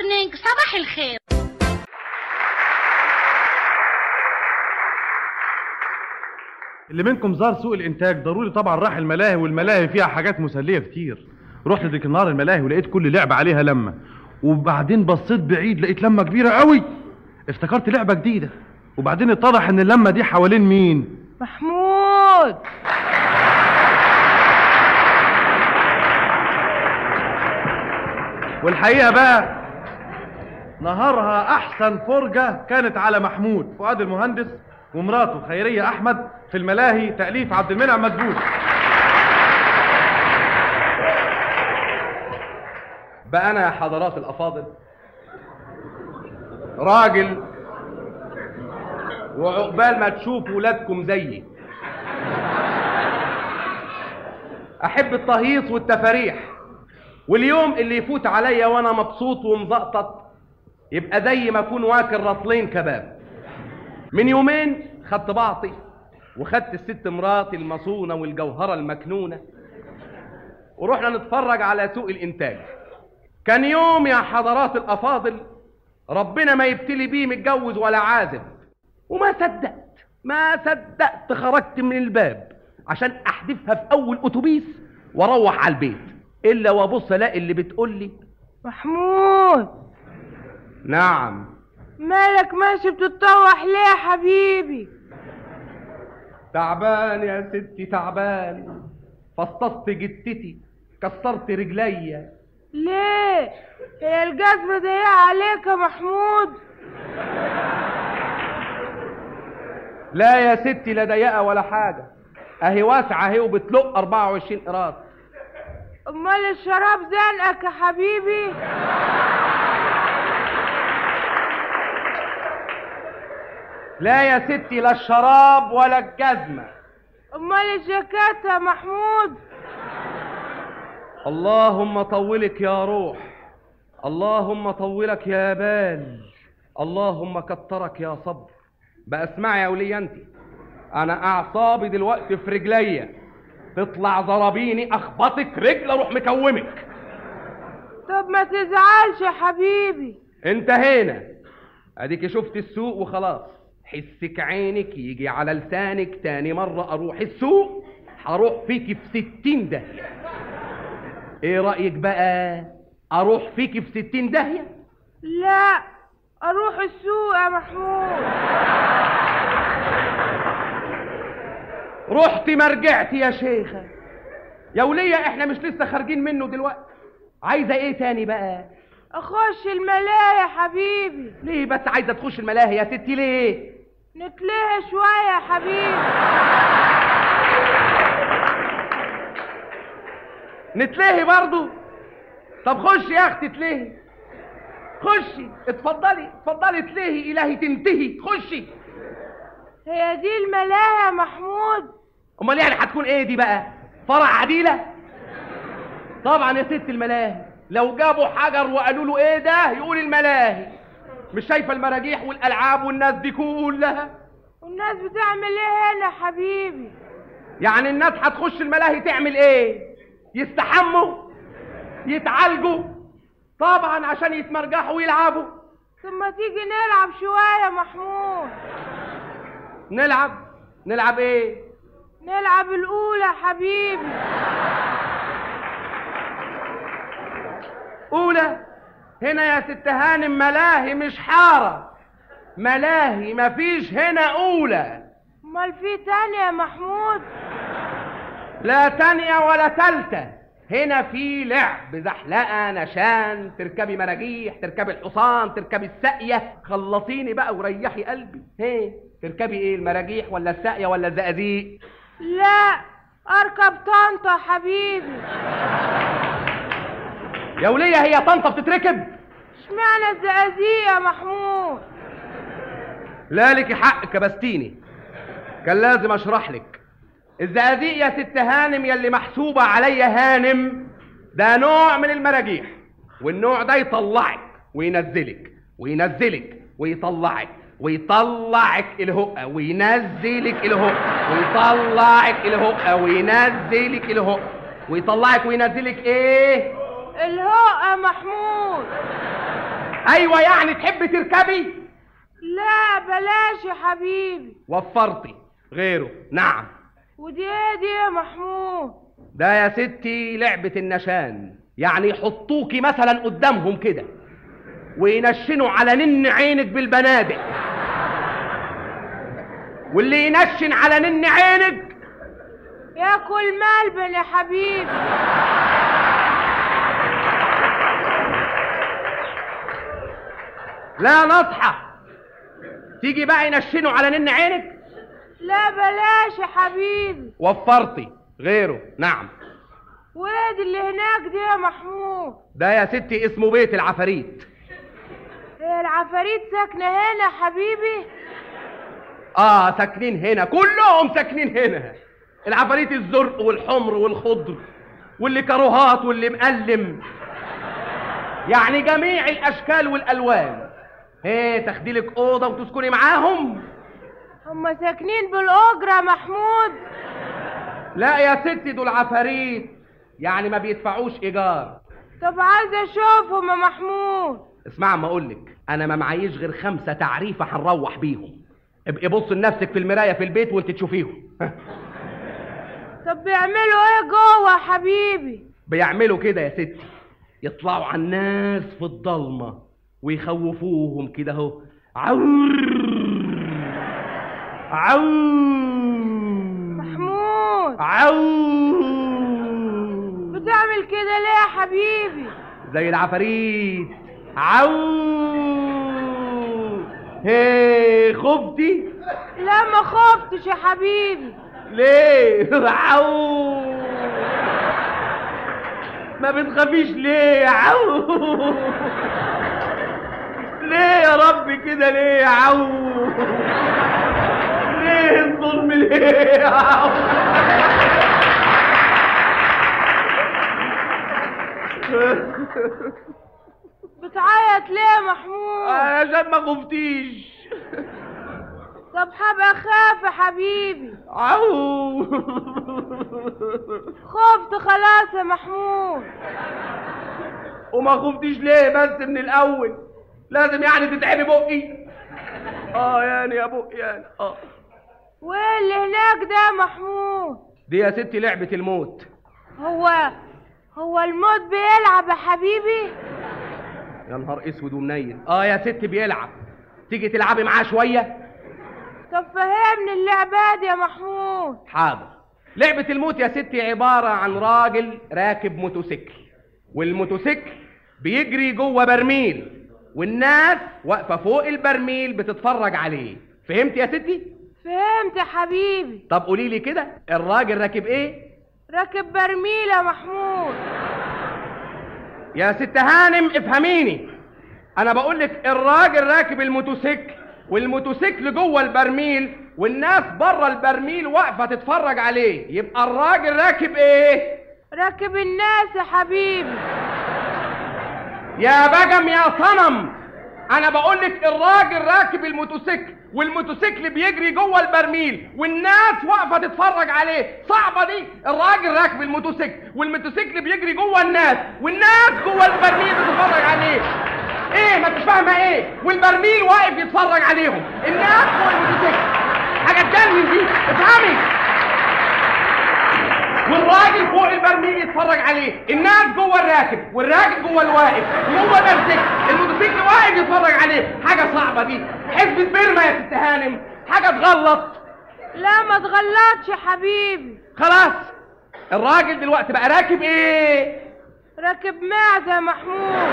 مورنينج، صباح الخير. اللي منكم زار سوق الانتاج ضروري طبعا راح الملاهي، والملاهي فيها حاجات مسليه كتير. رحت ديك النهار الملاهي ولقيت كل لعبه عليها لمه، وبعدين بصيت بعيد لقيت لمه كبيره قوي، افتكرت لعبه جديده، وبعدين اتضح ان اللمه دي حوالين مين؟ محمود. والحقيقه بقى نهارها احسن فرجه كانت على محمود فؤاد المهندس ومراته خيريه احمد في الملاهي، تاليف عبد المنعم مدبوس. بقى انا يا حضرات الافاضل راجل، وعقبال ما تشوفوا ولادكم زيي احب التهييص والتفاريح، واليوم اللي يفوت عليا وانا مبسوط ومزقطط يبقى زي ما اكون واكل رطلين كباب. من يومين خدت بعضي وخدت الست مراتي المصونه والجوهره المكنونه ورحنا نتفرج على سوق الانتاج. كان يوم يا حضرات الافاضل ربنا ما يبتلي بيه متجوز ولا عازب، وما صدقت خرجت من الباب عشان احدفها في اول اتوبيس واروح على البيت، الا وابص الاقي اللي بتقول لي محمود. نعم. مالك ماشي بتتطوح ليه يا حبيبي؟ تعبان يا ستي تعبان، فصصت جتتي كسرت رجليا. ليه؟ هي الجزمة ضيقة عليك يا محمود؟ لا يا ستي لا ضيقة ولا حاجة، اهي واسعة اهي وبتلق 24 قراط. امال الشراب زنقك يا حبيبي؟ لا يا ستي لا الشراب ولا الجزمة. امال الجاكيت يا محمود؟ اللهم طولك يا روح، اللهم طولك يا بال، اللهم كترك يا صبر. بقى اسمعي يا ولية انت، انا اعصابي دلوقتي في رجليا، تطلع ضربيني اخبطك رجل اروح مكومك. طب ما تزعلش يا حبيبي، انتهينا. اديك شفت السوق وخلاص، حسك عينك يجي على لسانك تاني مرة اروح السوق هروح فيكي في 60 داهية. ايه رأيك بقى؟ اروح فيكي في 60 داهية؟ لا اروح السوق يا محمود. رحتي ما رجعتي يا شيخة. يا ولية احنا مش لسه خارجين منه دلوقتي، عايزة ايه تاني بقى؟ اخش الملاهي يا حبيبي. ليه بس عايزة تخش الملاهي يا ستي ليه؟ نتلهي شوية يا حبيبي. نتلهي برضو؟ طب خشي يا اختي تلهي، خشي اتفضلي اتفضلي تلهي الهي تنتهي، خشي. هي دي الملاهي يا محمود؟ امال يعني هتكون ايه دي بقى؟ فرع عديلة؟ طبعا يا ست الملاهي، لو جابوا حجر وقالوا له ايه ده يقول الملاهي. مش شايفه المراجيح والالعاب والناس دي كلها؟ والناس بتعمل ايه هنا يا حبيبي؟ يعني الناس هتخش الملاهي تعمل ايه؟ يستحموا؟ يتعالجوا؟ طبعا عشان يتمرجحوا ويلعبوا. طب ما تيجي نلعب شويه يا محمود. نلعب ايه؟ نلعب الاولى يا حبيبي. اولى؟ هنا يا ست هانم ملاهي مش حاره، ملاهي مفيش هنا اولى. امال في تانية يا محمود؟ لا تانية ولا تالتة، هنا في لعب زحلقه نشان، تركبي مراجيح، تركبي الحصان، تركبي الساقيه. خلصيني بقى وريحي قلبي. هي تركبي ايه، المراجيح ولا الساقيه ولا الزقازيق؟ لا اركب طنطا يا حبيبي. يا ولية هي طنطا بتتركب؟ اشمعنى الزقازيق يا محمود؟ لا لك حق كبستيني، كان لازم اشرح لك. الزقازيق يا ست هانم يلي محسوبة عليا هانم ده نوع من المراجيح، والنوع ده يطلعك وينزلك وينزلك ويطلعك ويطلعك الهقة وينزلك الهقة ويطلعك الهقة وينزلك الهقة ويطلعك وينزلك ايه؟ الهقة يا محمود. ايوه يعني تحبي تركبي؟ لا بلاش يا حبيبي. وفرتي غيره. نعم. ودي ايه دي يا محمود؟ ده يا ستي لعبة النشان، يعني يحطوكي مثلا قدامهم كده وينشنوا على نن عينك بالبنادق، واللي ينشن على نن عينك ياكل ملبن يا حبيبي. لا نصحى تيجي بقى ينشنوا على نن عينك. لا بلاش يا حبيبي. وفرتي غيره. نعم. وادي اللي هناك دي يا محمود؟ ده يا ستي اسمه بيت العفاريت. هي العفاريت ساكنة هنا يا حبيبي؟ ساكنين هنا، كلهم ساكنين هنا. العفاريت الزرق والحمر والخضر واللي كروهات واللي مقلم، يعني جميع الاشكال والالوان. تاخدي لك اوضه وتسكني معاهم. هم ساكنين بالاجره يا محمود؟ لا يا ستي دول عفاريت، يعني ما بيدفعوش ايجار. طب عايزه اشوفهم يا محمود. اسمع ما اقولك، انا ما معيش غير 5 تعريفه هنروح بيهم. ابقي بص لنفسك في المرايه في البيت وانت تشوفيهم. طب بيعملوا ايه جوه يا حبيبي؟ بيعملوا كده يا ستي، يطلعوا على الناس في الضلمه ويخوفوهم كده اهو. عو محمود بتعمل كده ليه يا حبيبي؟ زي العفاريت. خفتي؟ لا ما خفتش يا حبيبي. ليه؟ ما بتخافيش ليه؟ ليه يا رب كده ليه؟ ليه الظلم ليه؟ بتعيط ليه يا محمود؟ عشان ما خفتيش. طب هبقى اخاف يا حبيبي. خفت خلاص يا محمود. وما خفتيش ليه بس من الاول؟ لازم يعني تتعبي بقي؟ يعني يا بقي يعني. وايه اللي هناك ده يا محمود؟ دي يا ستي لعبة الموت. هو الموت بيلعب يا حبيبي؟ يا نهار اسود ومنيل. يا ستي بيلعب، تيجي تلعبي معاه شوية. طب فهمني اللعبة دي يا محمود. حاضر. لعبة الموت يا ستي عبارة عن راجل راكب موتوسيكل، والموتوسيكل بيجري جوه برميل، والناس واقفة فوق البرميل بتتفرج عليه. فهمت يا ستي؟ فهمت يا حبيبي. طب قولي لي كده، الراجل راكب ايه؟ راكب برميل يا محمود. يا ست هانم افهميني، انا بقولك الراجل راكب الموتوسيكل، والموتوسيكل جوه البرميل، والناس بره البرميل واقفه تتفرج عليه. يبقى الراجل راكب ايه؟ راكب الناس يا حبيبي. يا بجم يا صنم، انا بقولك الراجل راكب الموتوسيكل، والموتوسيكل بيجري جوه البرميل، والناس واقفه تتفرج عليه. صعبه دي. الراجل راكب الموتوسيكل، والموتوسيكل بيجري جوه الناس، والناس جوه البرميل بتتفرج عليه. ايه ما انتش فاهمه ايه؟ والبرميل واقف يتفرج عليهم، الناس جوه الموتوسيكل. حاجه تجنن دي، افهمي. والراجل فوق البرميل يتفرج عليه، الناس جوه الراكب، والراكب جوه الواقف، جوه الموتوسيكل واقف يتفرج عليه. حاجه صعبه دي. حسبة بيرما يا ست هانم، حاجه تغلط. لا ما تغلطش يا حبيبي. خلاص. الراجل دلوقتي بقى راكب ايه؟ راكب معزه يا محمود.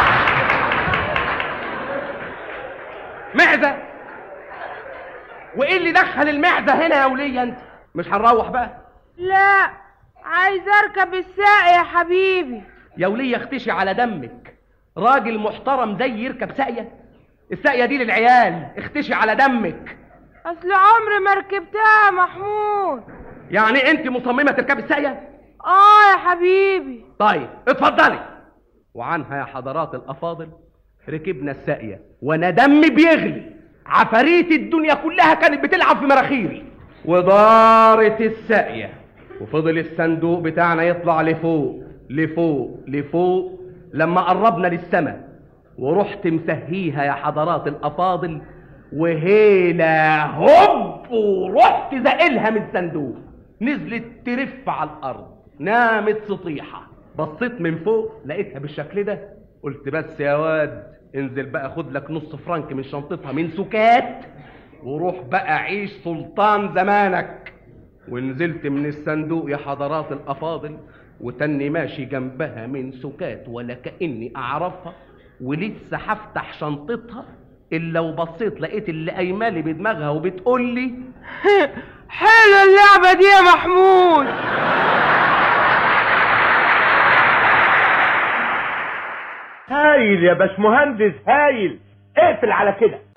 معزه؟ وايه اللي دخل المعزه هنا يا وليه انت؟ مش هنروح بقى؟ لا عايز اركب الساقية يا حبيبي. يا وليه اختشي على دمك، راجل محترم زي يركب ساقيه؟ الساقيه دي للعيال، اختشي على دمك. اصل عمري ما ركبتها يا محمود. يعني انت مصممه تركبي الساقيه؟ يا حبيبي. طيب اتفضلي. وعنها يا حضرات الافاضل ركبنا الساقيه، وانا دمي بيغلي. عفاريت الدنيا كلها كانت بتلعب في مراخيري، ودارت الساقيه، وفضل الصندوق بتاعنا يطلع لفوق لفوق لفوق. لما قربنا للسماء ورحت مسهيها يا حضرات الافاضل، وهيلا هوب ورحت زقلها من الصندوق، نزلت ترف على الارض، نامت سطيحه. بصيت من فوق لقيتها بالشكل ده، قلت بس يا واد انزل بقى خد لك نص فرنك من شنطتها من سكات، وروح بقى عيش سلطان زمانك. ونزلت من الصندوق يا حضرات الافاضل، وتني ماشي جنبها من سكات ولا كأني اعرفها، ولسه هفتح شنطتها الا وبصيت لقيت اللي قايمالي بدماغها وبتقول لي حلوه اللعبه دي يا محمود. هايل يا باشمهندس هايل، اقفل على كده.